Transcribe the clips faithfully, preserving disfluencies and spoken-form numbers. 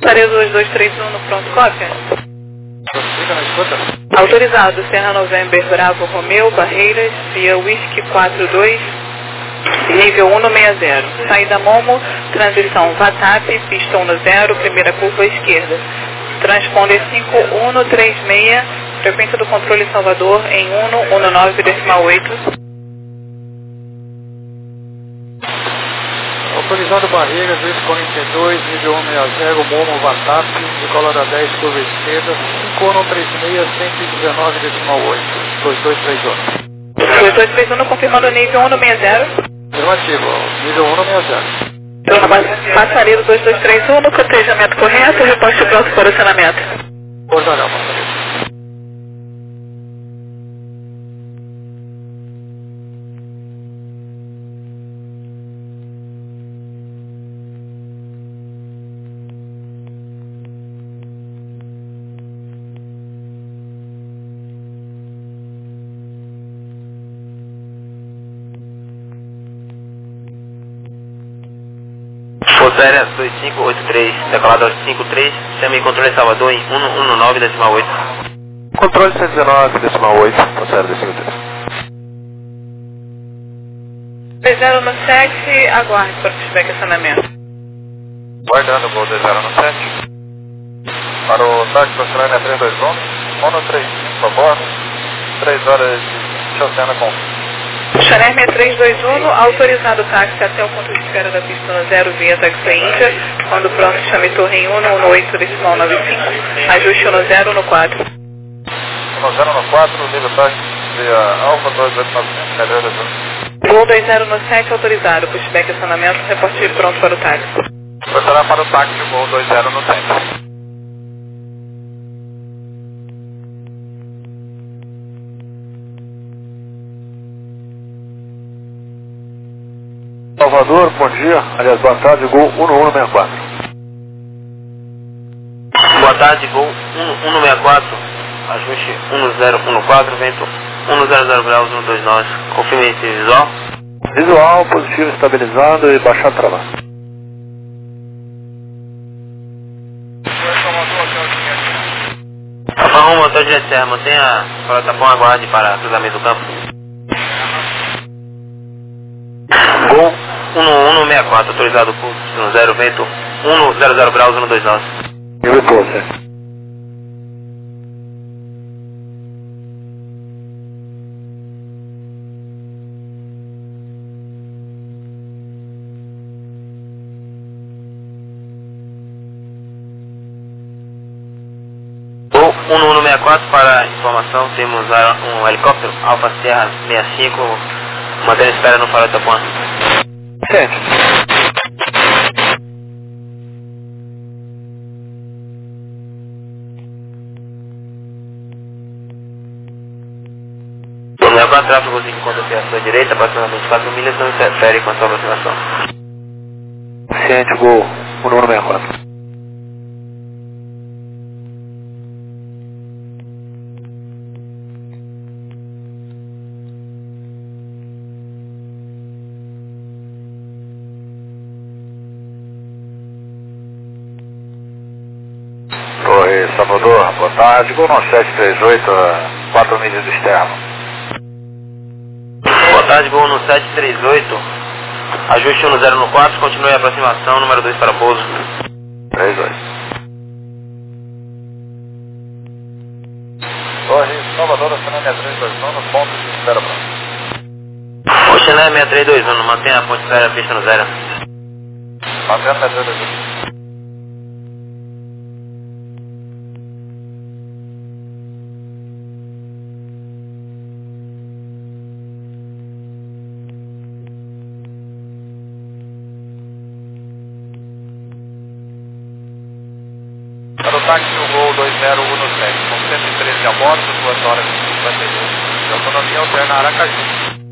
Passaria dois dois três um no pronto, cópia. Fica na escuta. Autorizado, Serra November Bravo Romeu, Barreiras, via Whisky quatro dois, nível um seis zero. Saída Momo, transição VATAP, pista um zero, primeira curva à esquerda. Transponder cinco um três seis, frequência do controle Salvador em um um nove decimal oito. Autorizado Barreiras, Whisky quarenta e dois, nível um seis zero, Momo VATAP, decola dez, curva esquerda, cinco um três seis, cento e dezenove decimal oito, dois dois três um. dois dois três um, confirmando nível um seis zero. Afirmativo, nível um seis zero. Então, passaria do dois dois três um no cotejamento correto, reposte pronto para o acionamento. Portarão, passaria. Força dois cinco oito três, decolado cinco três, chame controle Salvador em um um nove decimal oito. Controle cento e dezenove decimal oito, Força dois cinco três. dois zero no sete, aguarde para o feedback acionamento. Guardando o voo dois zero no sete. Para o táxi Austrânia três dois um, Mono três cinco, por favor. três horas de Oceana com. Chanel seis três dois um, autorizado o táxi até o ponto de espera da pista zero via Taxi Índia. Quando pronto, chame torre em um um oito decimal nove cinco. Ajuste um zero no quatro. um zero no quatro, nível táxi via Alfa dois oito nove cinco, melhor dois um. Voo dois zero no sete, autorizado. Pushback acionamento, reporte pronto para o táxi. Passará para o táxi o voo dois zero no sete. Salvador, bom dia. Aliás, boa tarde, Gol um um seis quatro. Boa tarde, Gol um um seis quatro, ajuste um zero um quatro, vento um zero zero graus um dois nove, confirme esse visual. Visual, positivo, estabilizado e baixar travar. Alfa um, motor de Serra, mantenha para o tapão, aguarde para cruzamento do campo. Gol um um seis quatro, autorizado curso zero, vento um zero zero graus um dois nove. E o repouso? Gol um um seis quatro, para informação, temos um helicóptero Alfa Serra sessenta e cinco, mantendo espera no farol de Tapuã. Certo. O quatro tráfego que encontra-se à sua direita, aproximadamente quatro milhas, não interfere com a sua aproximação. Ciente, Gol um um seis quatro. Oi, Salvador, boa tarde. Gol no sete três oito, quatro milhas do externo. Boa tarde, Gol no sete três oito, ajuste um zero no quatro, continue a aproximação, número dois para pouso. três dois. Torre Salvador, Oceana seis três dois um, no ponto de espera pronto. Oceana seis três dois um, mantenha a ponte de espera, pista no zero. Mantenha seis três dois um. Para o táxi o voo dois zero um sete, com cento e treze a bordo, duas horas e cinquenta e um, de autonomia alterna Aracaju.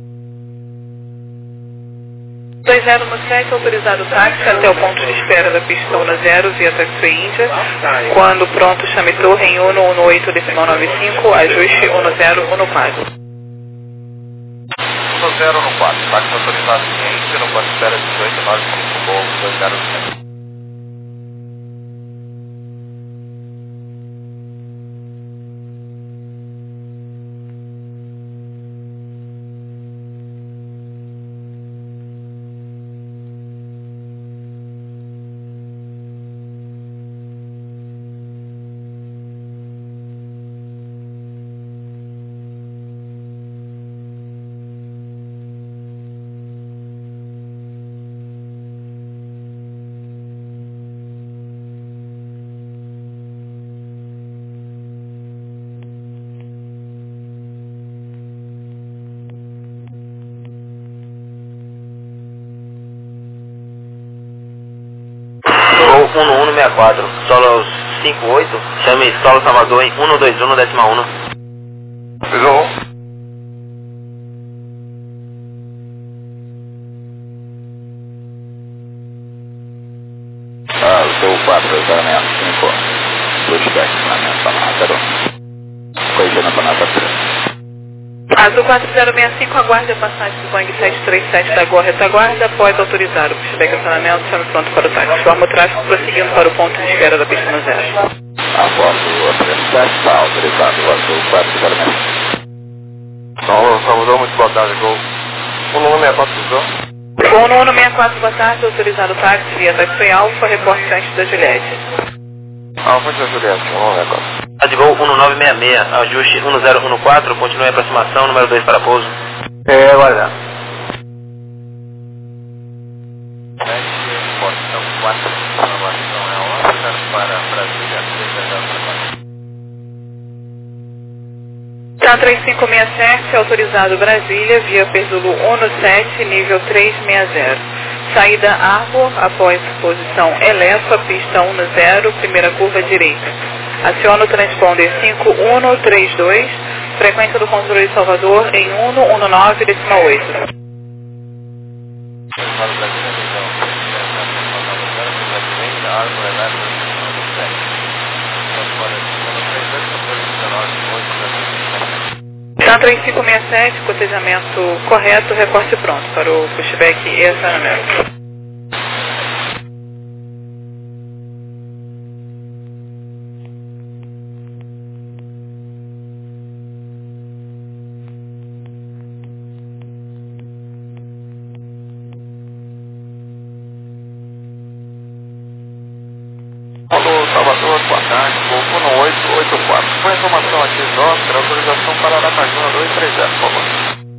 dois zero no sete, autorizado o táxi até o ponto de espera da pista um zero via Taxi Índia. Quando pronto, chame torre em um um oito decimal nove cinco, ajuste um zero um quatro. um zero no quatro, táxi autorizado ciente, no ponto de espera dezoito nove cinco, voo dois zero no sete. um um sessenta e quatro, solo cinco oito, chame Solo Salvador em um dois um décima um. Pisou. Ah, o seu quatro zero seis cinco, pushback na minha panada, corrigindo para nota três. Azul quatro zero seis cinco, aguarde a passagem do Boeing sete três sete da Gol retaguarda, após autorizar o pushback acionamento, chame pronto para o táxi. Forma o tráfego prosseguindo para o ponto de espera da pista no zero. Após o trinta e sete, está autorizado o Azul quatro zero seis cinco. Solo Salvador, muito boa tarde, Gol. um um seis quatro, pisou. Gol um um seis quatro, boa tarde, autorizado o táxi via táxi Alfa, reporte antes da Juliette. Alfa de Juliette, um um seis quatro. De voo um nove seis seis, ajuste um zero um quatro, continue a aproximação, número dois para pouso. É, aguardar. Portão quatro, informação é a hora para Brasília, Tá três cinco seis sete, autorizado Brasília, via Perzulo um sete, nível três seis zero. Saída Arbor, após posição Elefa, pista um zero, primeira curva direita. Aciona o transponder cinco um três dois, frequência do controle de Salvador em um um nove décima oito. Tá três cinco seis sete, cotejamento correto, reporte pronto para o pushback e acionamento. Alô, Salvador, boa tarde, Gol um oito oito quatro. Foi informação aqui do Oscar, autorização para Aracaju dois três zero, por favor.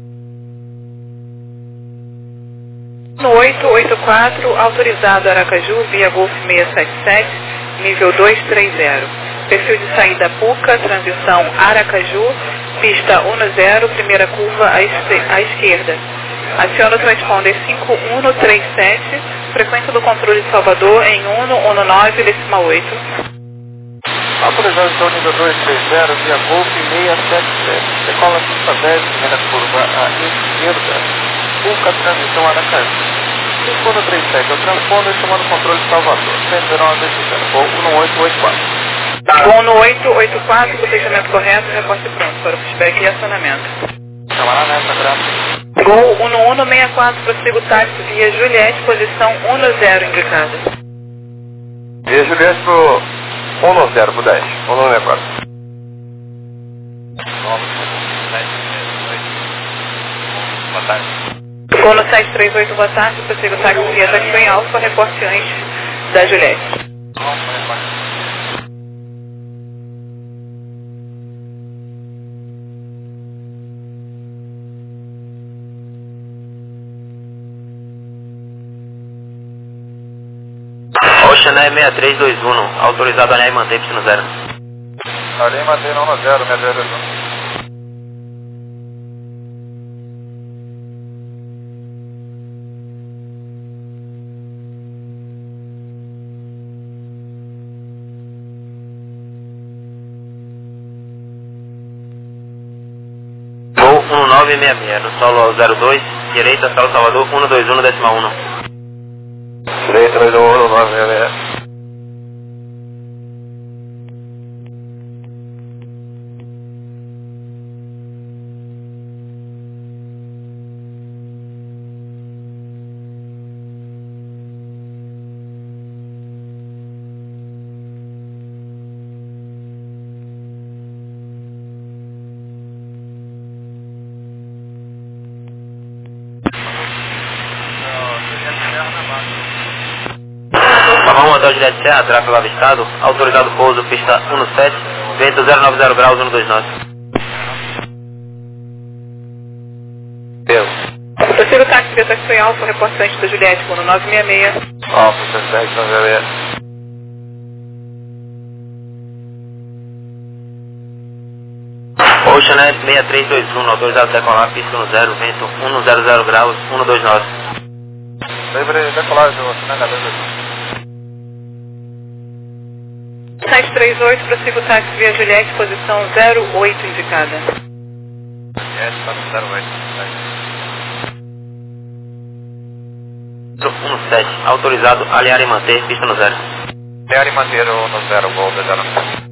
No oito oito quatro, autorizado Aracaju via Golf seis sete sete, nível dois três zero. Perfil de saída Puca, transição Aracaju, pista um zero, primeira curva à, este à esquerda. Aciona o transponder cinco um três sete, frequência do controle de Salvador em um um nove décima oito. Autorização nível dois três zero, via Golf seis sete sete. Decola pista dez, primeira curva à esquerda. Puca, transição Aracaju. cinco um três sete, é o transponder chamando o controle de Salvador. cento e dezenove décima Gol um oito oito quatro. Gol no oito oito quatro, cotejamento correto, reporte pronto para o pushback e acionamento. Chamará nessa graça. Gol um um seis quatro, prossiga o táxi via Juliette, posição um zero indicada. Via Juliette pro um zero, pro dez, um um seis quatro. Boa tarde. Gol no sete três oito, boa tarde, prossiga o táxi via táxi Alfa, reporte antes da Juliette. Ocean Air seis três dois um, autorizado a alinhar e manter pista no zero. Alinha e mantém um zero, seis três dois um. Gol um nove seis seis, no solo zero dois, direita, Solo Salvador um dois um décima um. Direita, dois um, nove seis seis. Salvador Hotel Juliette Serra, tráfego avistado, autorizado pouso, pista um sete, vento zero nove zero graus, um dois nove. Eu. Prossiga o táxi via táxi Alfa, reportante da Juliette, um nove seis seis. Alfa, seis dez, nove seis. Ocean Air seis três dois um, autorizado a decolar, pista um zero, vento um zero zero graus, um dois nove. Livre decolagem, oceano H dois dois um. sete três oito, prossiga o táxi via Juliette, posição zero oito indicada. Juliette, está no zero oito. um sete, autorizado alinhar e manter, pista no zero. Alinhar e manter no zero, voo dois zero sete.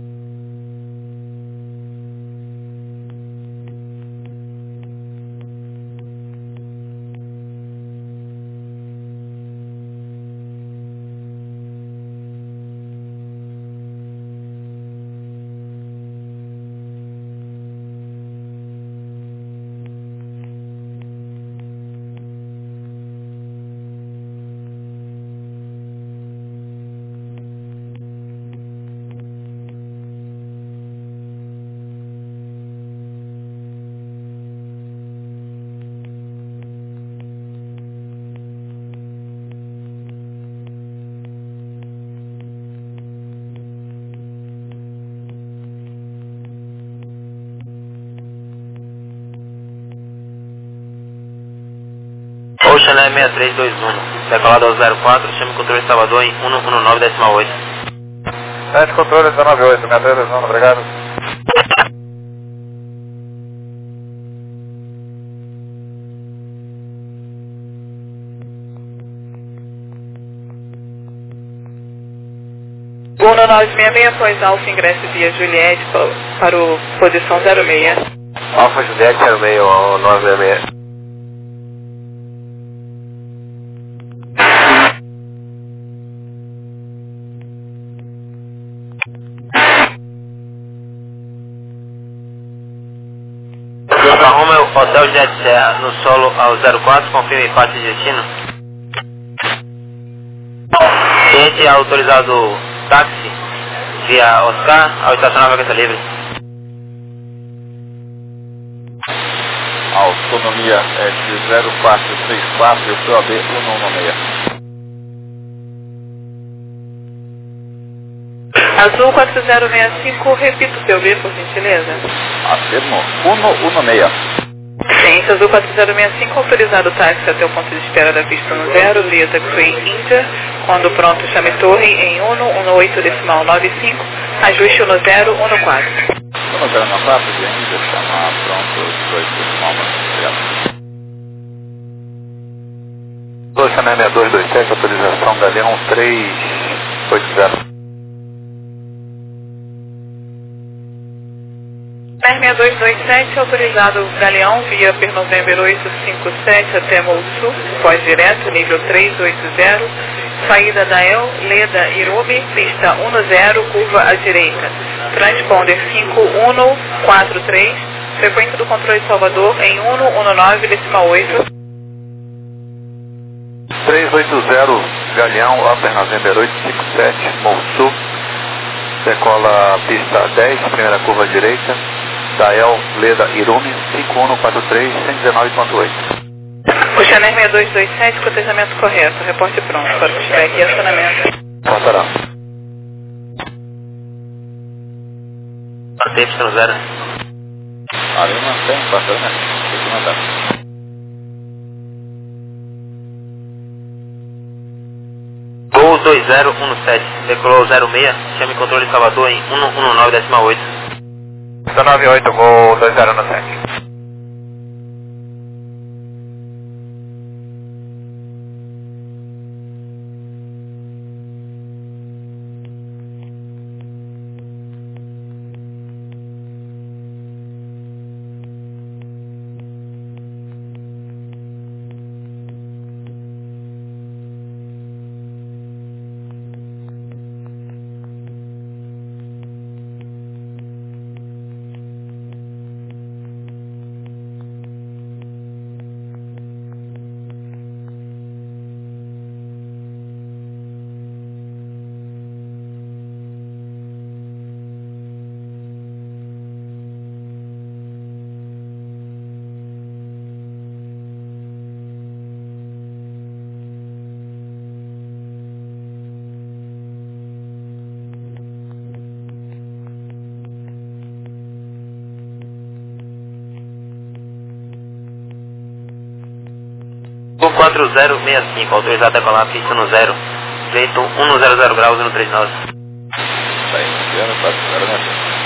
Ocean Air seis três dois um, decolado ao zero quatro, chame controle Salvador em cento e dezesseis decimal oito. Sete controle dezenove oito, seis três dois um, obrigado. um nove seis seis, após Alfa ingresso via Juliette para o posição zero seis. Alfa Juliette zero seis, nove seis seis. Romeo, Hotel Jet Serra, no solo ao zero quatro, confirme parte de destino. Cliente autorizado táxi via Oscar ao estacionar vaga livre. Autonomia é de zero quatro três quatro e o P O B cento e dezesseis. Azul quatro zero seis cinco, repita o seu B, por gentileza. Afirmo, cento e dezesseis. Ciência Azul quatro zero seis cinco, autorizado o táxi até o ponto de espera da pista no zero, via Taxiway India. Quando pronto, chame torre em cento e dezenove decimal nove cinco, ajuste no zero um quatro. Vamos ver na quatro de Índia, chamar pronto dois decimal nove. Ocean Air seis dois dois sete, autorização Galeão três oito zero. seis dois dois sete, autorizado Galeão via Pernovember oito cinco sete até Mosul, pós-direto, nível três oito zero, saída da El, Leda, Irumi, pista um zero, curva à direita, transponder cinco um quatro três, frequência do controle Salvador em cento e dezenove decimal oito. três oito zero, Galeão, Upper November oito cinco sete, Mosul, decola pista dez, primeira curva à direita, Dael, Leda, Irumi, cinco um quatro três, cento e dezenove ponto oito. Ocean Air seis dois dois sete, cotejamento correto, reporte pronto, para que estiver aqui, acionamento. Passará. Mantém pista no zero. Ali mantém, passando, né? Tem que mandar. Gol dois zero um sete, decolou zero seis, chame controle Salvador em cento e dezenove decimal oito. dezenove oito, voo dois zero sete. quatro zero seis cinco, autorizado a decolar pista no zero, jeito cento e graus no trinta e nove. zero quatro zero seis seis.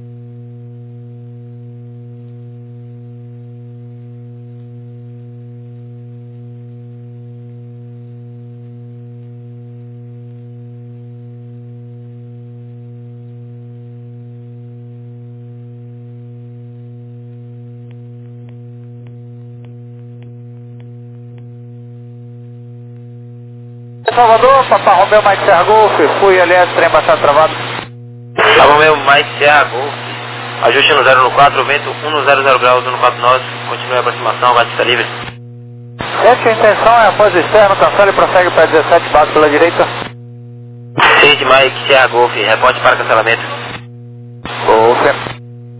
Salvador, Papa Romeu, Mike Serra Golf, fui ali, trem baixado travado. Papa Romeu, Mike Serra Golf, ajuste no zero um quatro, vento um zero zero graus, um quatro nove, continue a aproximação, batista livre. Gente, a intenção é após o externo, cancela e prossegue para dezessete, base pela direita. Sente Mike Serra Golf, reporte para cancelamento. Golf.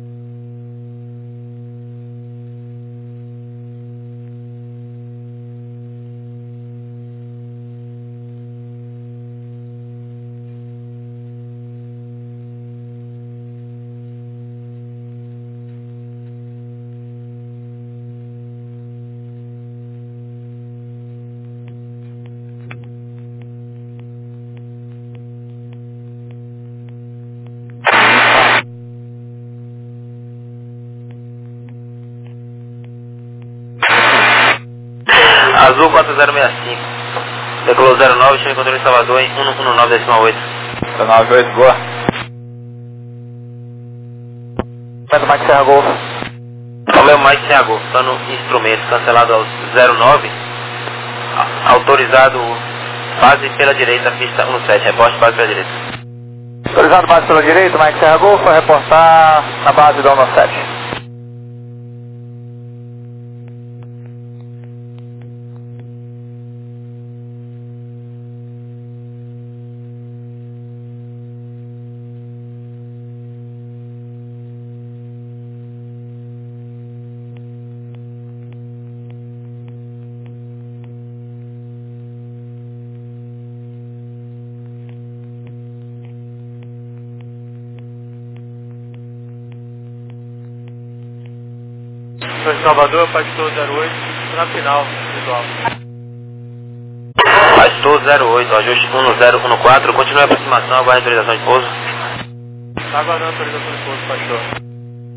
Azul quatro zero seis cinco, decolou zero nove, chama controle em Salvador em cento e dezenove decimal oito. cento e noventa e oito, boa. Manda Mike Serra Golf. Romeu Mike Serra Golf, plano instrumento, cancelado aos zero nove, autorizado base pela direita, pista um sete, reporte base pela direita. Autorizado base pela direita, Mike Serra Golf, vai reportar na base da um sete. Salvador, Pastor zero oito, na final, visual. Pastor zero oito, ajuste um zero um quatro, continue a aproximação, aguarde autorização de pouso. Está aguardando a autorização de pouso, Pastor.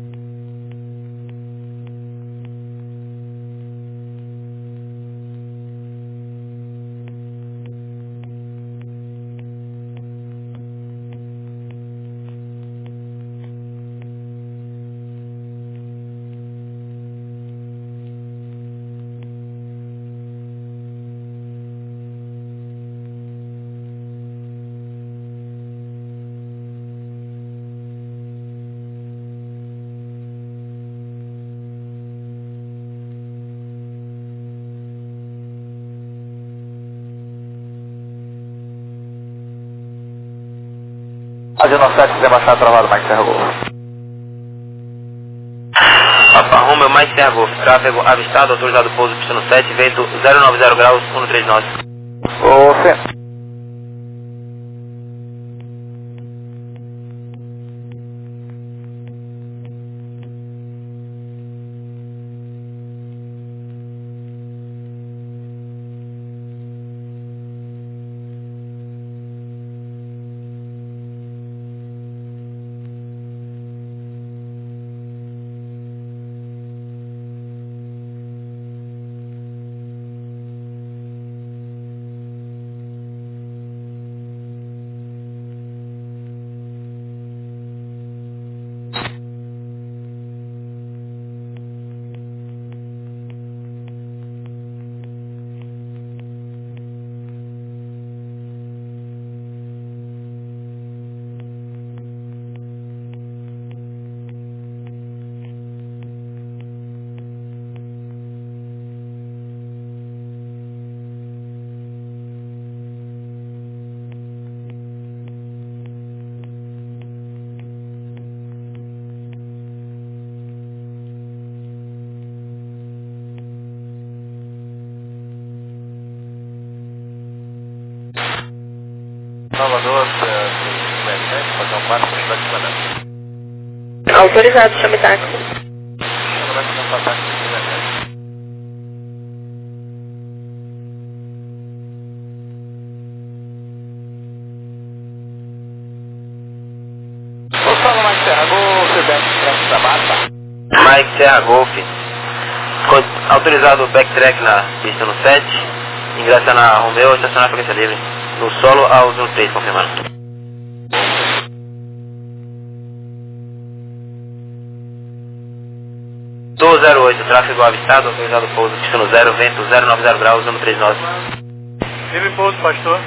A um sete, se baixar travado, Mike Serra Golf. Papa Romeu Mike Serra Golf, tráfego avistado, autorizado pouso, pista no sete, vento zero nove zero graus, um três nove. Golf. Salvador, fazer um quarto para cidade de Banana. Autorizado, chame táxi. Vai começar a táxi de Banana. Mike Serra Golf. Autorizado o backtrack na pista no sete. Ingressa na Romeo, estacionar a frequência livre. No solo ao zero três, confirmando. Do zero oito, tráfego avistado, autorizado pouso, pista no zero, vento zero nove zero graus, zero três nove. Livre pouso, pastor.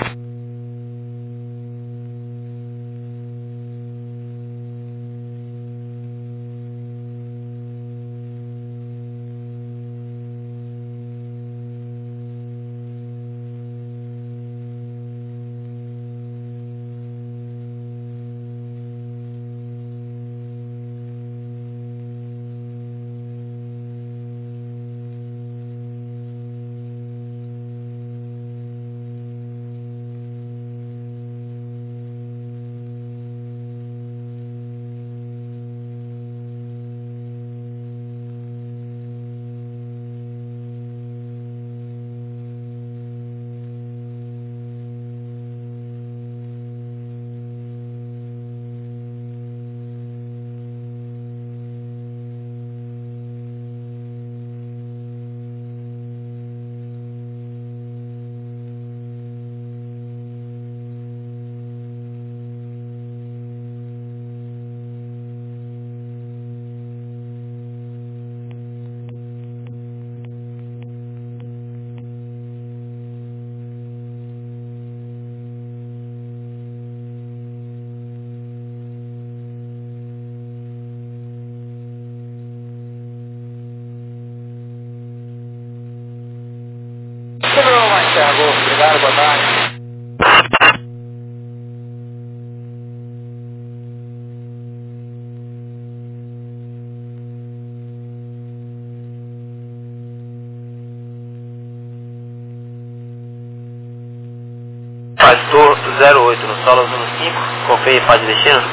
Obrigado, boa tarde. Pastor zero oito, no solo zero cinco, confere e faz destino.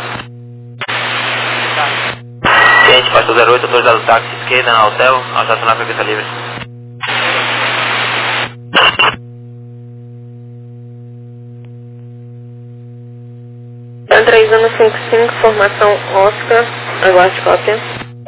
Cliente, Pastor zero oito, autorizado táxi esquerda na hotel, ao estacionar a frequência livre. três um cinco cinco, formação Oscar, aguarde cópia.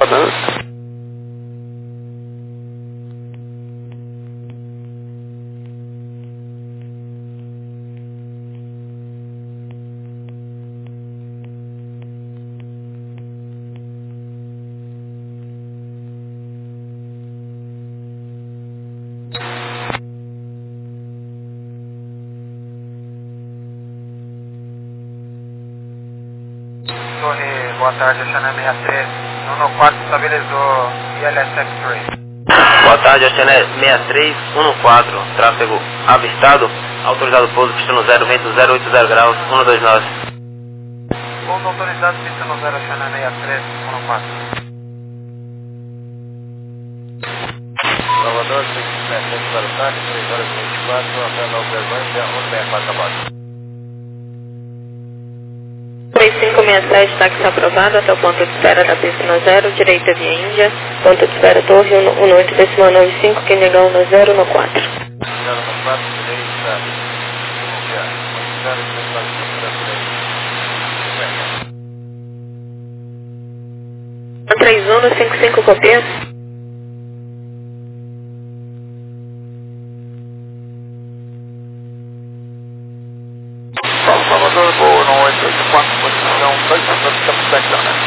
Torre, boa tarde, Oceana sessenta e três. um quatro estabilizou I L S X três. Boa tarde, Oceana sessenta e três, um quatro, tráfego avistado, autorizado pouso, pista no zero, vento zero oito zero graus, um dois nove. Pouso autorizado, pista no zero, Oceana sessenta e três, um quatro. Salvador, seis sete para o táxi, três horas e vinte e quatro, até Nova Uberlândia, um seis quatro abaixo. três cinco seis sete, táxi aprovado até o ponto de espera da pista no zero, direita via Índia, ponto de espera Torre um oito decimal nove cinco, que negão no zero no quatro. zero no quatro, direita, Índia, zero decimal cinco, três um no cinco cinco, copia. Salvador, voo no oito oito quatro, posição dois, estamos backdown, né?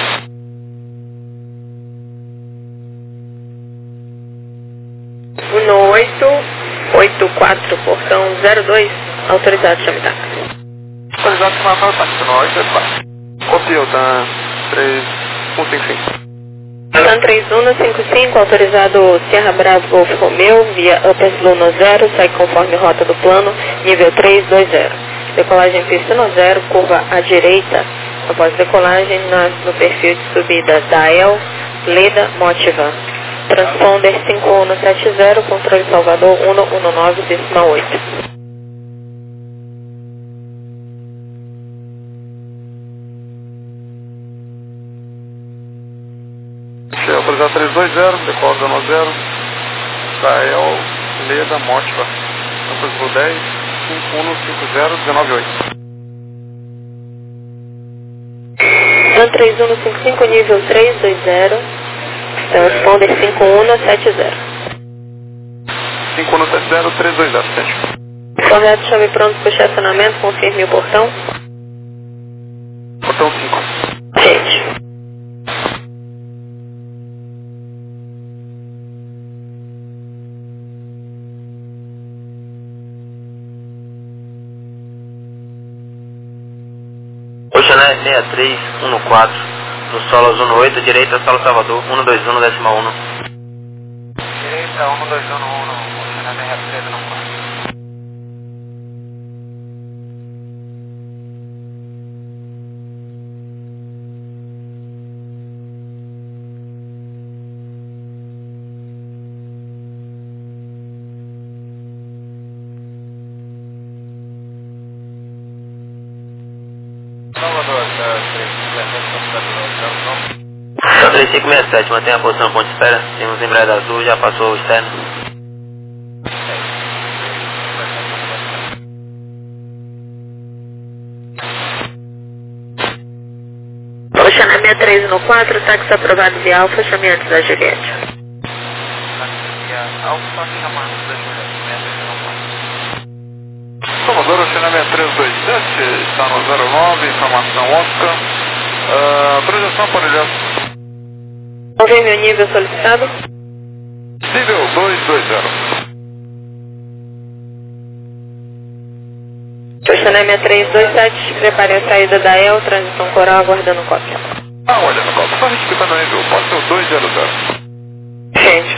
um oito oito quatro, portão zero dois, autorizado, chame táxi. Autorizado, chama para o táxi, no oito oito quatro. Copiou, tá três um cinco cinco. TAM três um no cinco cinco, autorizado Sierra Bravo Golf Romeo, via Upper Blue no zero, sai conforme rota do plano, nível três dois zero. Decolagem pista no zero, curva à direita, após decolagem na, no perfil de subida Dial, Leda, Motiva. Transponder cinco um sete zero, controle Salvador um um nove decimal oito. Autorizado três dois zero, decola zero zero, Dial, Leda, Motiva. Campus Blue dez, cinco um cinco zero, um nove oito. TAM três um cinco cinco, nível três dois zero, Transponder cinco um sete zero. cinco um sete zero, três dois zero, sete. Correto, chave pronto para estacionamento, confirme o portão. Portão cinco. Gente. Oxané seis três um quatro, no solo zona oito, direita, solo Salvador, um dois um, décima um. Direita, um dois um um, Oxané seis três um quatro. Salvador, três cinco seis sete, mantenha a posição ponto de espera. Temos embreagem azul, já passou o externo. Oxané seis três um quatro, táxi aprovado via Alfa, chame antes da Juliette. Alfa, chamando da Juliette, Salvador, Oxané seis três dois sete, está no zero nove, informação Oscar. Uh, projeção aparelhada. Confirme o nível solicitado. Nível dois dois zero. Oxané seis três dois sete, prepare a saída da E L, transição coral, aguardando cópia. Ah, olha, no copo, só respeitando o nível, pode ser o dois zero zero. Gente.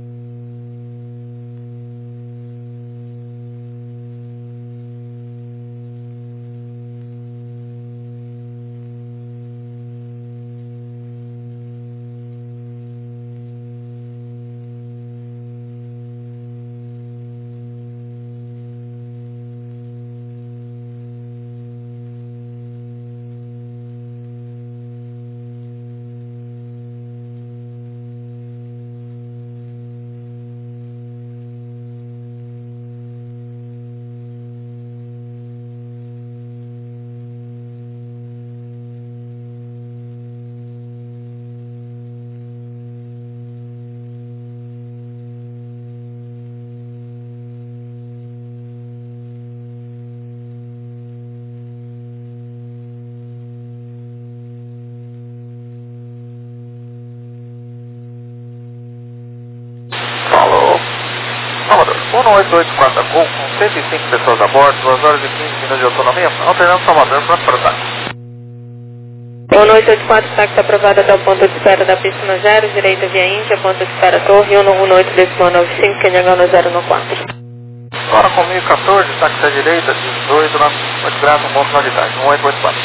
um oito oito quatro Gol, com cento e cinco pessoas a bordo, duas horas e quinze minutos de autonomia, alternando Salvador, pronto para o táxi. um oito oito quatro, táxi aprovado até o ponto de espera da pista zero, direita via Índia, ponto de espera Torre, um um oito nove cinco, que é no zero quatro. Agora com mil e quatorze, táxi à direita, dezoito, oito graus, um ponto de idade, um oito oito quatro.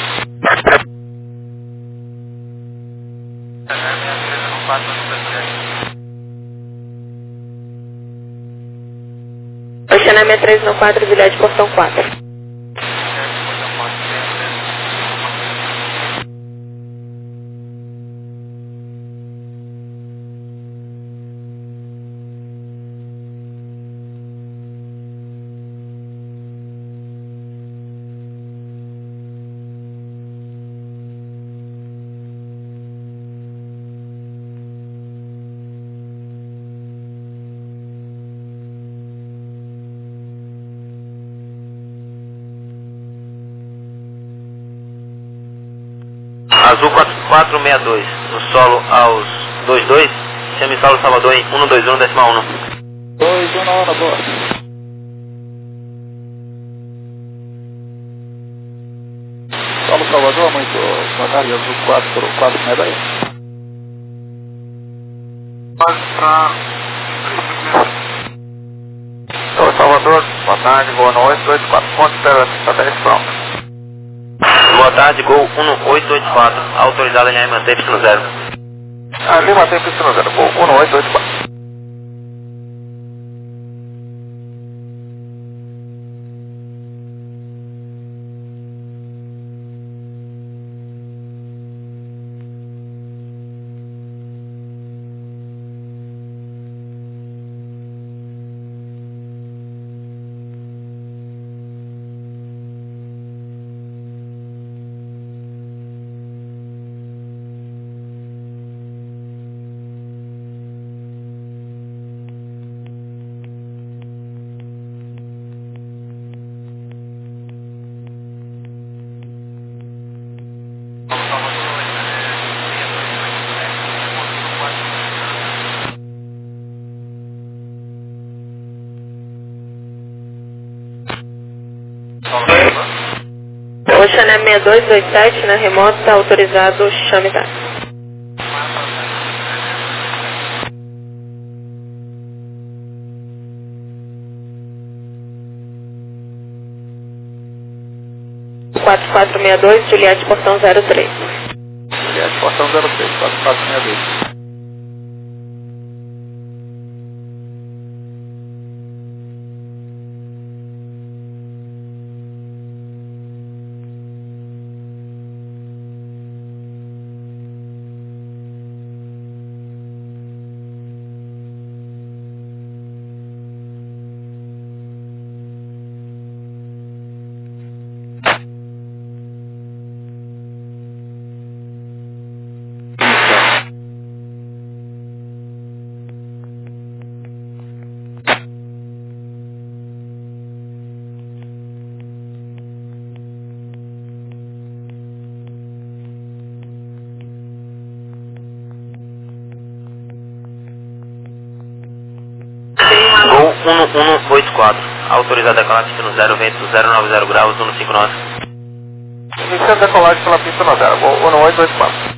Oxané seis três um quatro, Juliette, portão quatro. Azul quatro seis dois, no solo aos dois dois, chame solo Salvador em um dois um, décima um. dois um na hora, boa. Solo Salvador, muito boa tarde, Azul quatro quatro seis dois. Solo Salvador, boa tarde, boa noite, oito quatro pontos, espera satélite pronto. Boa tarde, Gol um oito oito quatro, autorizado em manter pista zero. Ali mantém pista zero, Gol um oito oito quatro. Xané seis dois dois sete, na remota, está autorizado chame táxi. quatro quatro seis dois, Juliette, portão zero três. Juliette, portão zero três, quatro quatro seis dois. um um oito quatro, autorizado a decolar pista no zero, vento zero nove zero graus, um cinco nove. Iniciando decolagem pela pista no zero, um oito oito quatro.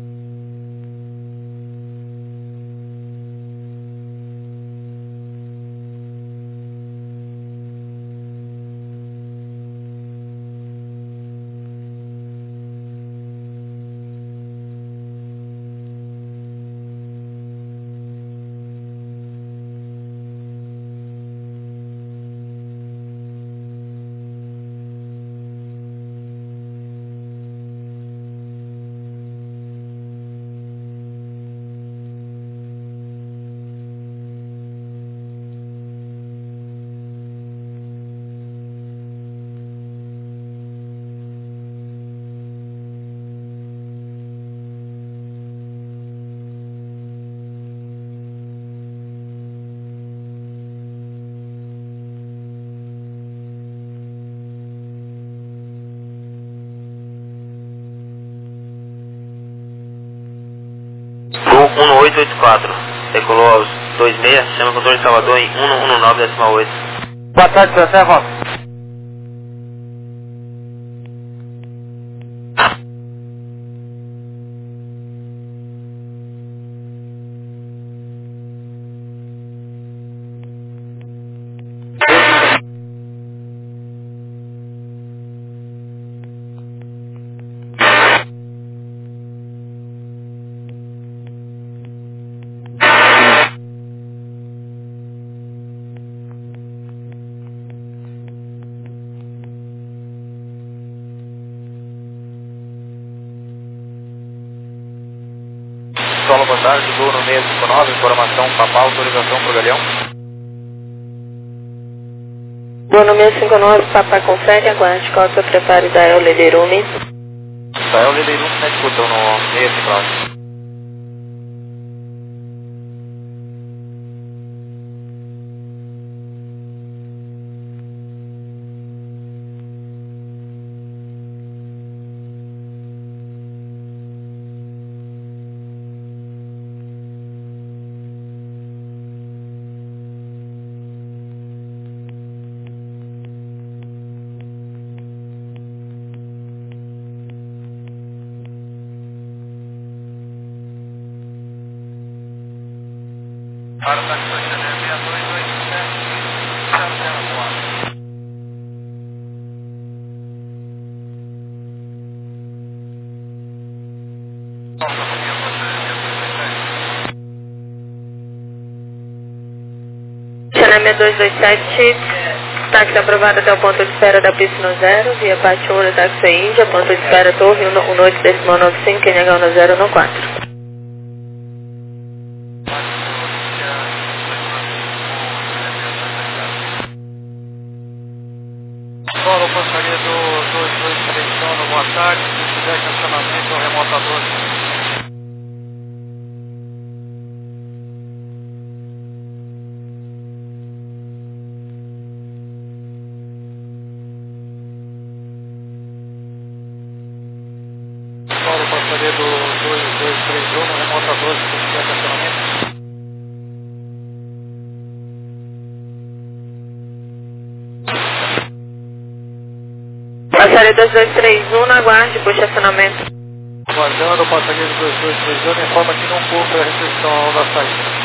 um oito oito quatro, decolou aos dois seis, chama controle de Salvador em um um nove decimal oito. Boa tarde, Zé, volta. Solo, boa tarde, Gol no seis cinco nove, informação, papal, autorização para o Galeão. Gol no seis cinco nove, Papá confere, aguarde, cota, prepare da El Lederume. Da El Lederume, na escuta no seis cinco nove. Para o táxi seis dois dois sete, zero zero quatro. Xané seis dois dois sete, táxi aprovado até o ponto de espera da pista no zero, via Patiúna, táxi Índia, ponto de espera Torre um oito decimal nove cinco, N H um zero um quatro. Solo, passaria do dois dois três Sono, boa tarde, se tiver cancelamento, remotador. Solo, passaria do dois dois três Sono, remotador, se tiver cancelamento. Passageiro dois dois três um, aguarde por estacionamento. Guardando o passageiro dois dois três um, informa que não cumpre a restrição da saída.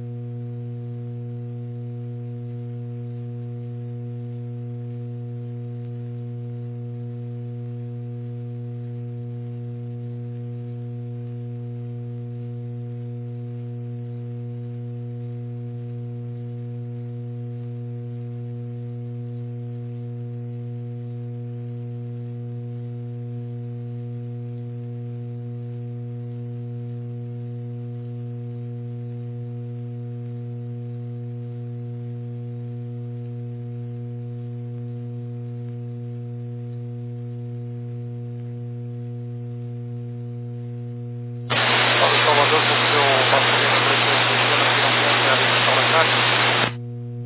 Salvador, cumpriu o passageiro dois dois três um, que não cumpre a restrição da carga.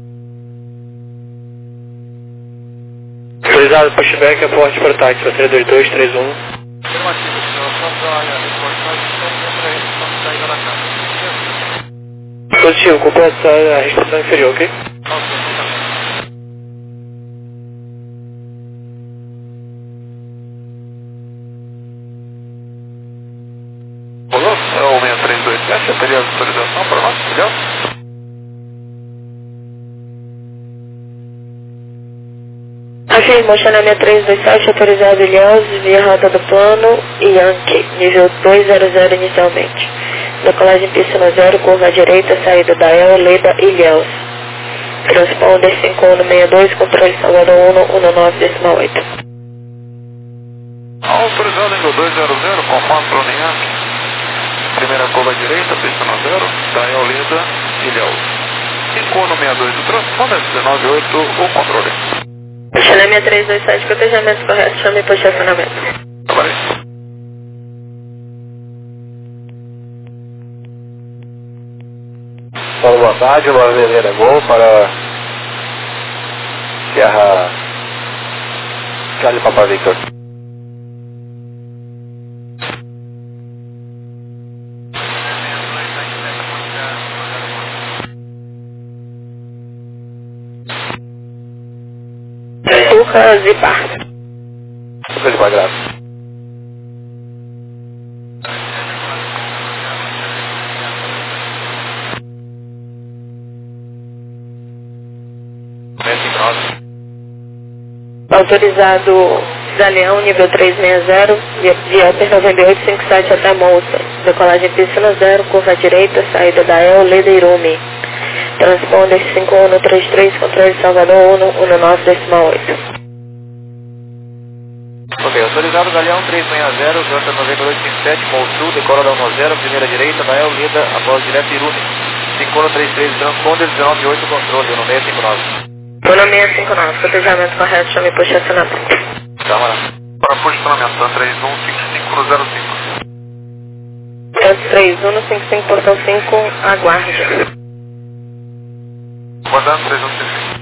Autorizado pushback, aporte para táxi, passageiro dois dois três um. Afirmativo, senhor. Só para reforçar que não cumpre a restrição de saída da carga. Positivo, cumpre a restrição inferior, ok? Ok, exatamente. Rolou? É o seis três dois sete, teria autorização para nós, entendeu? Afirmou, China seis três dois sete, autorizado Ilhéus, via rota do plano, Yankee, nível dois zero zero inicialmente. Decolagem pista no zero, curva à direita, saída da El, Leda, Ilhéus. Transponder cinco um seis dois, controle Salvador um um nove decimal oito. Autorizado nível dois zero zero, conforme plano Yankee. Primeira curva à direita, pista no zero, da El, Leda, Ilhéus. cinco um seis dois, o transponder dezenove oito, o controle. China seis três dois sete, protejamento correto, chame por estacionamento. Trabalhei. Fala, boa tarde, Lua Vereda Gol para Sierra Charlie Papa Victor. Turra Zipar. Super de quadrado. Autorizado Zaleão, nível três seis zero, via, via Upper noventa e oito cinquenta e sete até Molson. Decolagem pista no zero, curva à direita, saída da El, Leda, Irume. Transponder cinco um três três, controle Salvador um um nove decimal oito. Ok, autorizado Galeão três seis zero, Jota noventa e oito cinquenta e sete, Molsul, decola da um zero, primeira direita, da El, Leda, após direto Irume. cinco um três três, transponder dezenove oito, controle, um seis cinco nove. um seis cinco nove, protejamento correto, chame por estacionamento. Câmara. Para posicionamento, três um cinco cinco zero cinco. três um cinco cinco, portão cinco, aguarde. Guardando três um cinco cinco.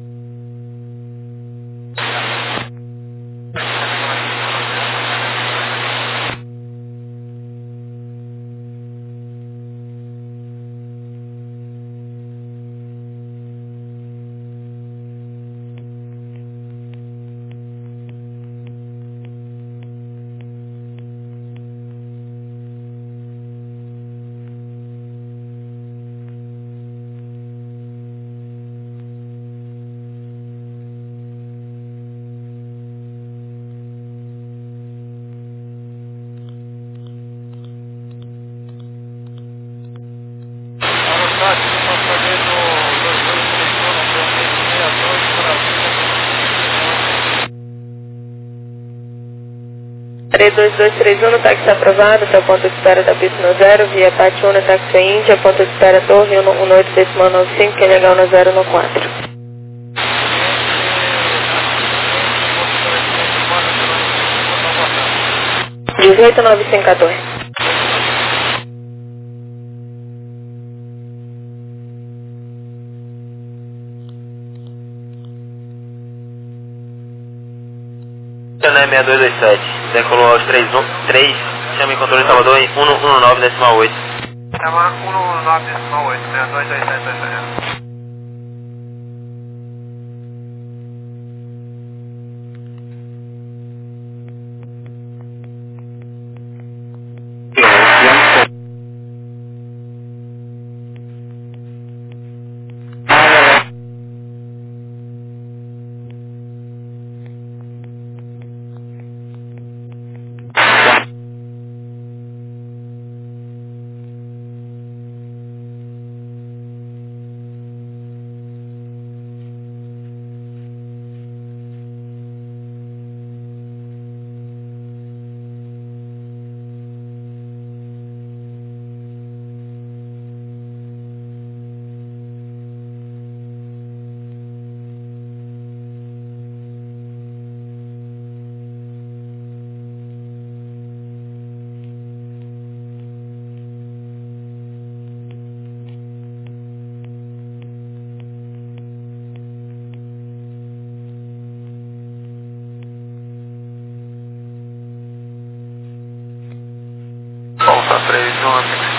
três dois dois três um, táxi aprovado, até o ponto de espera da pista no zero, via Patiuna, táxi Índia, ponto de espera Torre, um oito decimal nove cinco, que é legal no zero no quatro. dezoito nove cinco quatorze. China seis dois dois sete, decolou aos três um três, chame controle Salvador em um um nove decimal oito. Chama um um nove decimal oito, seis dois dois sete dois zero. um cinco.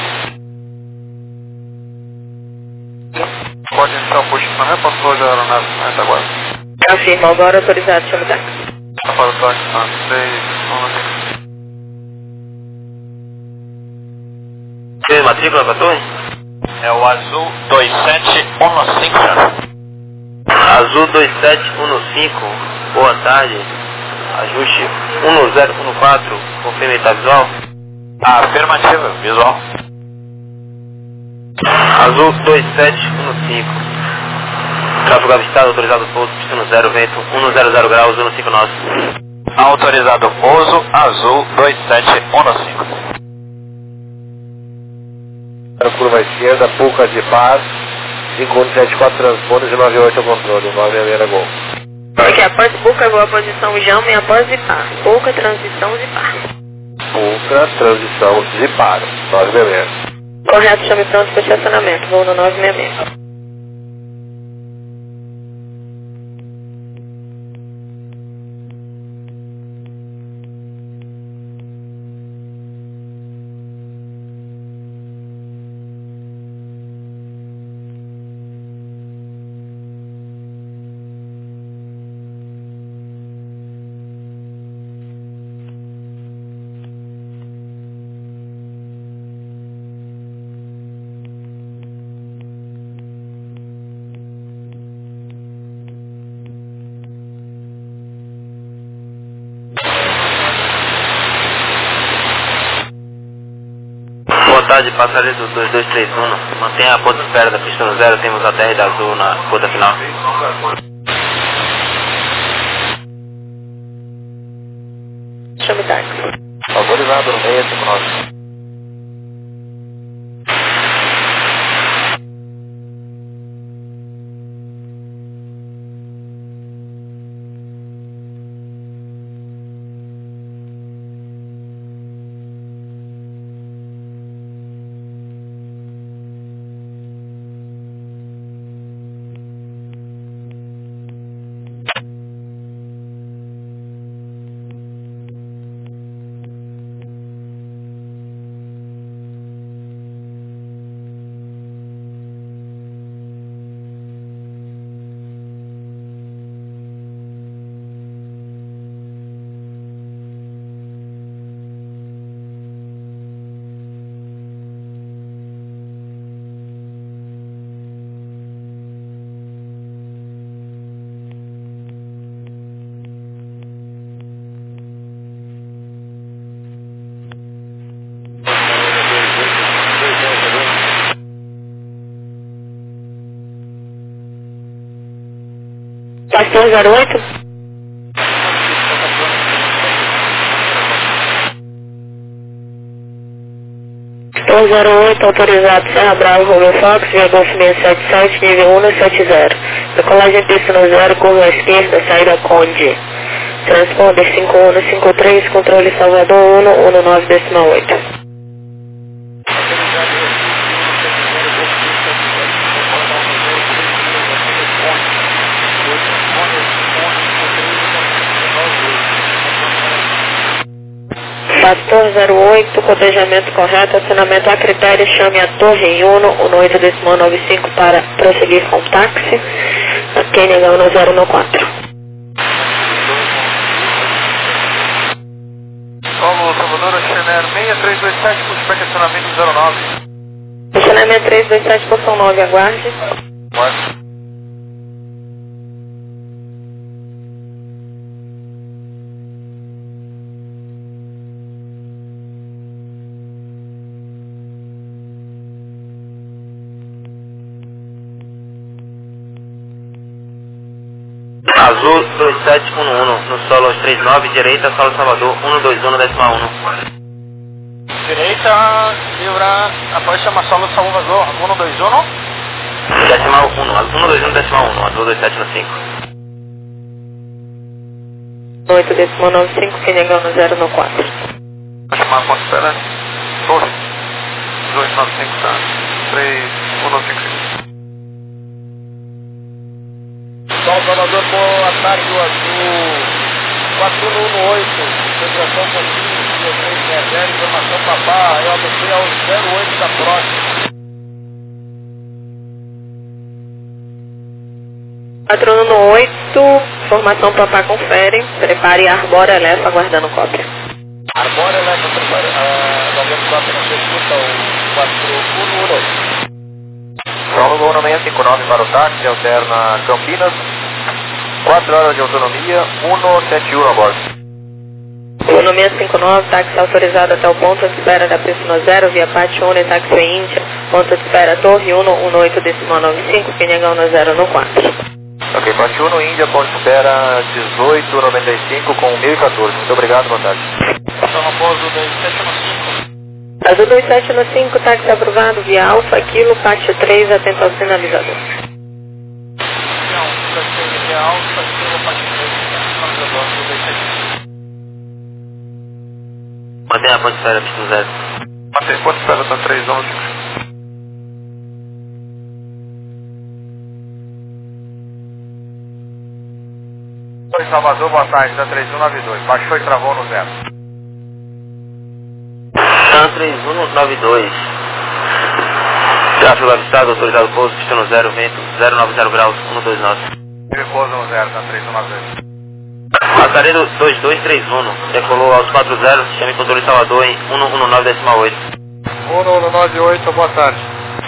Pode iniciar o posicionamento, passou de aeronave na retaguarda. Afirma, agora autorizado, chama o táxi. Para o táxi, três um cinco. Que matrícula para torre? É o azul dois sete um cinco, senhor. Azul dois sete um cinco, boa tarde. Ajuste um zero um quatro, confirme está visual? Afirmativa, visual. Azul dois sete um cinco. Tráfego avistado, autorizado pouso, pistão zero, vento um zero zero graus, um cinco nove. Autorizado pouso, azul dois sete um cinco. Curva esquerda, Puca de Paz, cinco um sete quatro transpondes e nove oito ao controle, nove seis era gol. Aqui, após Puca, vou a posição Jama e após Zipar. Puca, transição, Zipar. Puca, transição, Zipar, nove seis seis. Correto, chame pronto para estacionamento, voo no nove seis seis. Boa tarde, passageiro do dois dois três um. Mantenha a ponta de espera da pista zero, temos a T R da Azul na ponta final. Chame o táxi. Autorizado no meio, cinco nove. Pastor zero oito? Pastor zero oito, autorizado Serra Bravo, Romeo Fox, via Golf seis sete sete, nível um sete zero. Decolagem pista no zero, curva à esquerda, saída Conde. Transponder cinco um cinco três, controle Salvador um um nove decimal oito. Pastor zero oito, cotejamento correto, acionamento a critério, chame a Torre Uno, um oito decimal nove cinco para prosseguir com o táxi, Q N H um zero um quatro. Solo Salvador, Chener seis três dois sete, pushback acionamento zero nove. Acionamento três dois sete, posição nove, aguarde. Aguarde. Azul dois sete um um, no solo três nove, direita, solo Salvador um dois um decimal um. Direita, livra, após chama solo Salvador, um dois um. Decimal um, um dois um decimal um, Azul dois sete um cinco. oito decimal nove cinco, Q N H um zero um quatro. Vou chamar a ponte espera. Torre. dois nove cinco, tá? três um nove cinco. Salvador, boa tarde, o azul quatro um um oito, concentração contínua. nível três seis zero, informação papá, eu abotei ao zero oito da próxima. quatro um oito, formação papá confere, prepare a Arbora Elefa, aguardando cópia. Arbora Elefa, prepare, aguardando cópia, não se escuta o quatro um um oito. Prólogo um seis cinco nove para o táxi, alterna Campinas, quatro horas de autonomia, um sete um a bordo. um seis cinco nove, táxi autorizado até o ponto de espera da Pistona zero, via Pátio Uni, táxi Índia, ponto de espera Torre um um oito decimal nove cinco, Pinhagão no zero no quatro. Ok, Pátio Uni, Índia, ponto de espera dezoito noventa e cinco com mil e quatorze. Muito obrigado, boa tarde. Toma pouso dois sete um cinco. Azul dois sete um cinco, táxi aprovado via Alfa, Kilo, Pátio três, atento ao sinalizador. Não, Castanha de Alfa, Kilo, Pátio três, sinalizador, Azul dois sete um. Mantém a ponte de espera, pista zero. Mantém a ponte de espera, tá três onze. Oi, Salvador, boa tarde, da três um nove dois, baixou e travou no zero. TAM três um nove dois. Tráfego avistado, autorizado pouso, pista no zero, vento zero nove zero graus, um dois nove. Ele pousa no zero, da três um nove dois. Passaredo dois dois três um, decolou aos quatro zero, chame controle Salvador em um um nove decimal oito. um um nove oito, boa tarde.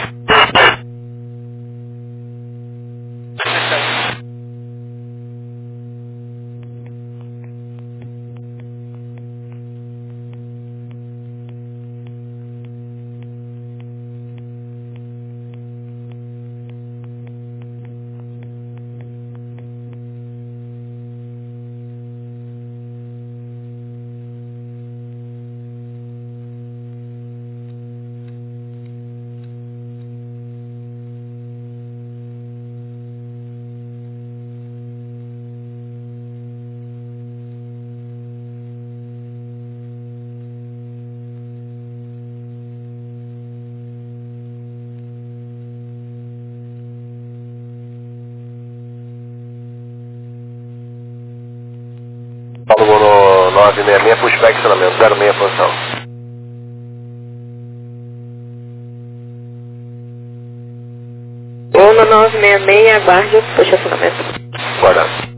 Paulo no nove seis seis, pushback estacionamento, zero seis posição. um nove seis seis, aguarde o estacionamento. Guardado.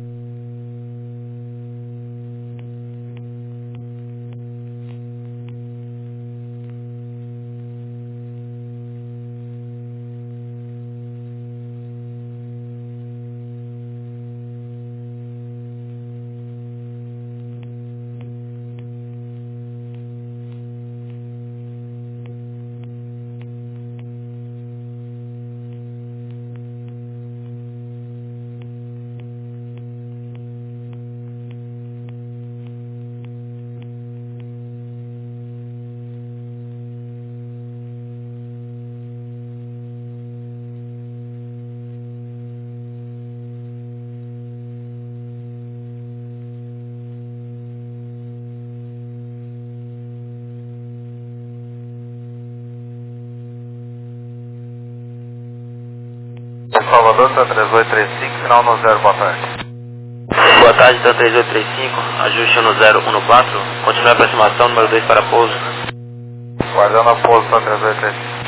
Salvador, tá três oito três cinco, final no zero, boa tarde. Boa tarde, TAM três oito três cinco, ajuste no zero um quatro, continue a aproximação, número dois para pouso. Guardando a pouso, tá três oito três cinco.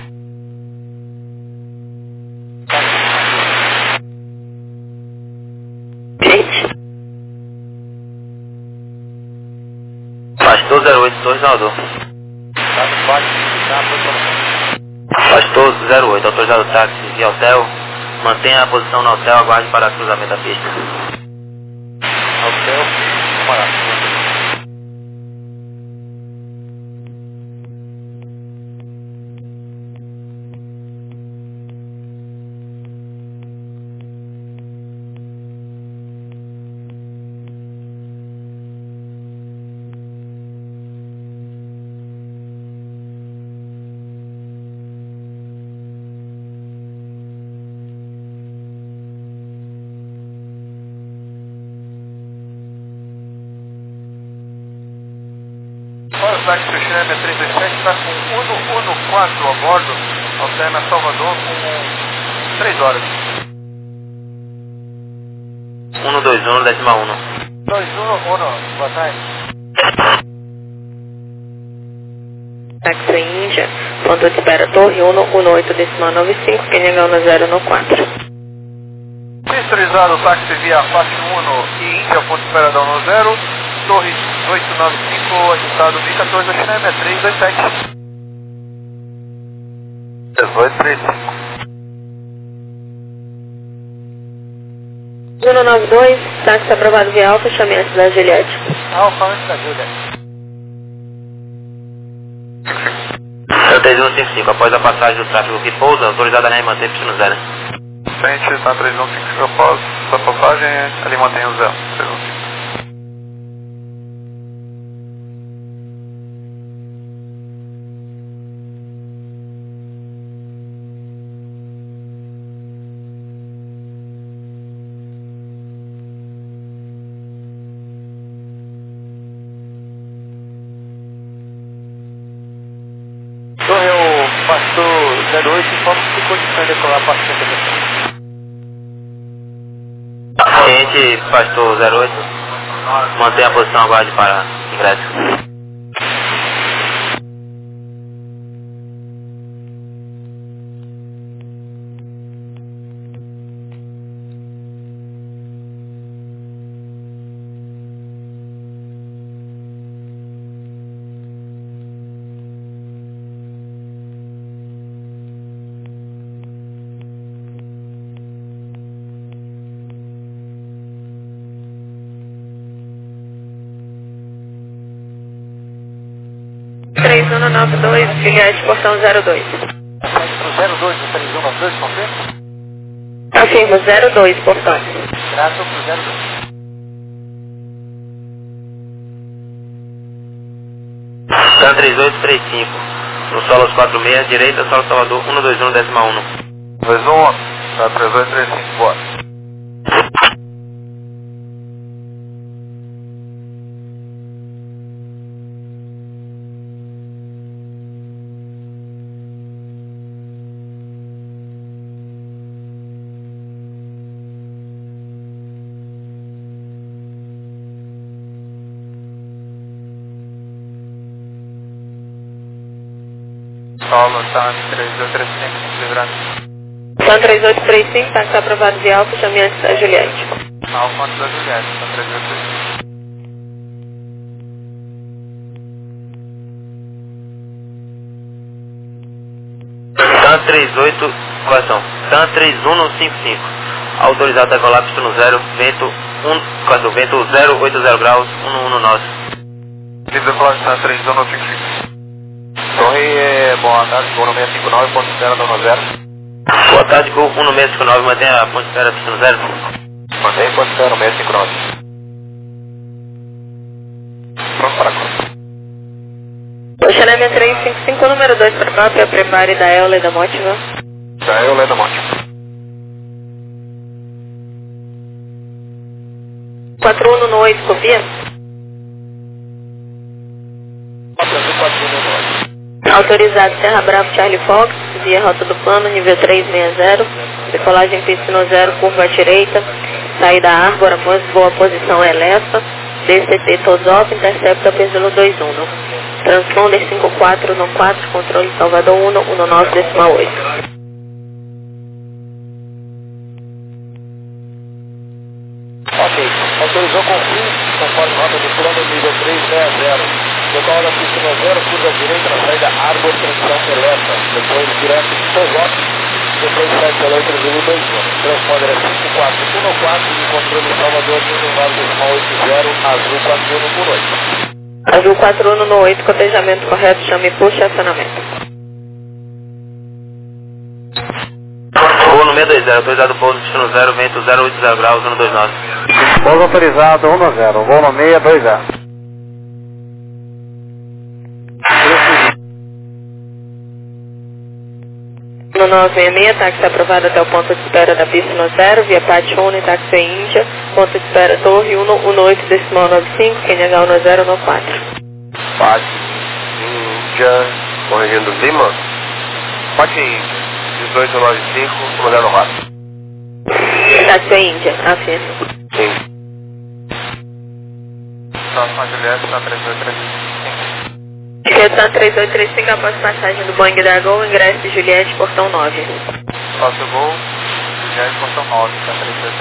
Gente, Pastor zero oito, Torre Salvador. Tá no baixo, tá posicionamento. Pastor zero oito, autorizado táxi via hotel. Mantenha a posição no hotel, aguarde para cruzamento da pista. Hotel, camarada. Agora o táxi Xereme três dois sete está com um um quatro a bordo, alterna Salvador com três horas. um dois um, décima um. dois um um, boa tarde. táxi Índia, ponto de espera Torre um um oito decimal nove cinco, Q N H um zero um quatro. Sintonizado o táxi via faixa um e Índia, ponto de espera da um zero, Torre oito nove cinco, agitado mil e quatorze, China M três dois sete. dezoito trinta e cinco. um nove dois, táxi aprovado via Alfa, chame antes da Juliette. Alfa antes da Juliette. três um cinco cinco, após a passagem do tráfego que pousa, autorizada a manter pista no zero. Frente, está três um cinco cinco, após a passagem, ali mantém o zero. três um cinco. Torre o pastor zero oito, informa que condições de decolar a partir da Cliente, pastor zero oito, mantém a posição, aguarde para ingresso. três um nove dois, Juliette, portão zero dois. zero dois do três um nove dois, confirma? Afirmo, zero dois, portão. Graças ao zero dois. TAM três oito três cinco, no Solos quatro seis, direita, Solo Salvador um dois um decimal um. dois um, está três oito três cinco, bora. Solo, TAM três oito três cinco, livrando. TAM três oito três cinco, táxi aprovado via Alfa, chame antes da Juliette. Alfa antes da Juliette, TAM três oito três cinco. TAM três oito, correção, TAM três um cinco cinco, autorizado a decolar pista no zero, vento um, correção, vento zero oito zero graus, um um nove. Livre decolagem TAM três um cinco cinco. Torre, boa tarde, Gol um seis cinco nove, ponto de espera da um zero. Boa tarde, Gol um seis cinco nove, mantém a ponte de espera pista no zero. Mantém ponto de espera um seis cinco nove. Pronto para a conta. China M três cinco cinco, número dois para própria, prepare da Eula e da Motiva. Da Eula e da Motiva. quatro um no oito, copia? Autorizado Serra Bravo Charlie Fox, via rota do plano, nível três seis zero, decolagem pista no zero, curva à direita, saída Árbora, boa posição Elefa, D C T todos off, intercepta pêndulo dois um. Transponder cinco quatro no quatro, controle Salvador um um nove decimal oito. Ok, autorizou com fim, conforme nota do plano nível três seis zero. Decola da pista no zero, curva à direita na saída Árbor, transição Elefa. Depois direto de Tozoc, depois sete oito dois um. Transponder é cinco quatro um quatro e controle Salvador um um nove decimal oito zero, azul quatro um um oito. Azul quatro um no oito, cotejamento correto, chame e puxa acionamento. Voo no seis dois zero, autorizado pouso destino zero, vento zero oito zero graus, um dois nove. Pouso autorizado um zero, voo no seis dois zero. No nove seis seis, táxi aprovado até o ponto de espera da pista no zero, via Pátio Uno e táxi Índia, ponto de espera Torre um um oito decimal nove cinco, Q N H um zero um quatro. Pátio Índia, corrigindo Lima. Pátio Índia, dezoito nove cinco, comandando rápido. Táxi Índia, afirma. Sim. Próxima Juliette, TAM três oito três cinco. Questão três oito três cinco após passagem do Boeing da Gol, ingresso de Juliette, portão nove. Faço Gol, Juliette, portão nove, Tan três oito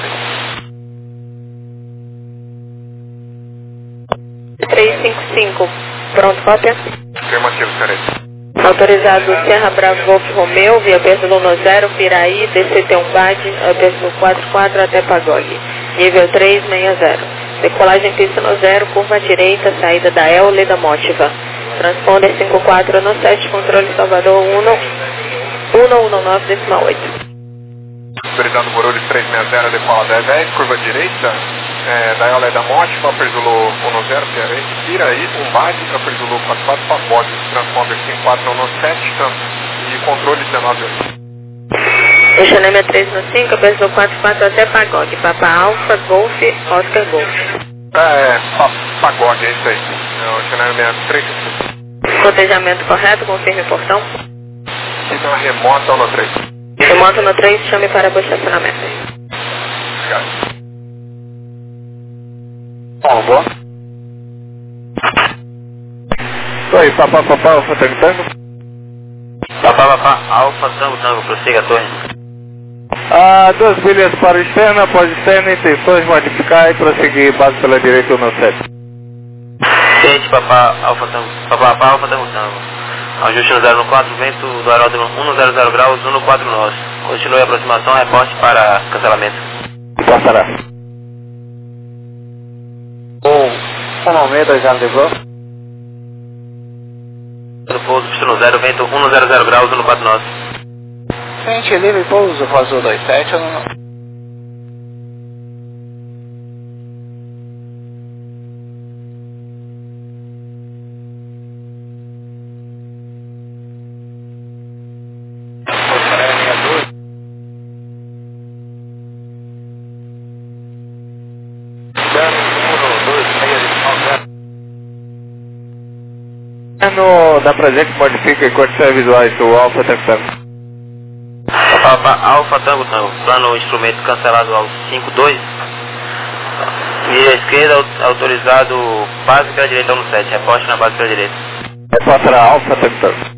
três. três cinco cinco, pronto, cópia? Afirmativo, senhorita. Autorizado Serra Bravo Golf Romeu, via Bertoluno zero, Piraí, D C T um B A D, Bertoluno quatro quatro até Pagog. Nível três seis zero. Decolagem pista no zero, curva à direita, saída da Eule da Mótiva. Transponder cinco quatro no sete, controle Salvador um um nove decimal oito. Autorizado Guarulhos três seis zero, decola dez dez, curva direita, é, da Eole da Mótiva, Upper Zulu um zero, Piraí, um B A D, Upper Zulu quatro quatro, Pagog, Transponder cinco quatro no sete, e controle dezenove oito. O Xaneme é três no cinco, Upper Zulu quatro quatro até Pagog, Papa Alfa, Golf, Oscar Golf. É, pa, Pagog, é isso aí. É, o Xaneme é três no cinco. Cotejamento correto, confirme o portão. Então remota no três. Remoto no três, chame para o estacionamento. Obrigado. Bom, boa. Oi, papá, papá, Alfa Tango Tango. Papá, papá, Alfa Tango Tango, prossiga a torre. Ah, duas milhas para o externo, após externo, intenções modificar e prosseguir base pela direita no sete. Ciente, papá, Alfa Tango, papá, papá, Alfa Tango Tango. Ajuste no zero no quatro, vento do aeródromo um zero zero graus, um no quatro nós. Continue a aproximação, reporte para cancelamento. Passará. Um, um Almeida já levou. No pouso, pista no zero, vento um zero zero graus, um no quatro nós. Gente, livre pouso, Rosa dois sete, eu não... No, dá pra gente que modifica em condições visuais do Alfa Tango Tango. Papá, Alfa Tango Tango, plano instrumento cancelado ao cinco dois. Via esquerda, autorizado base pela direita no sete, reporte na base pela direita. Passará Alfa Tango Tango.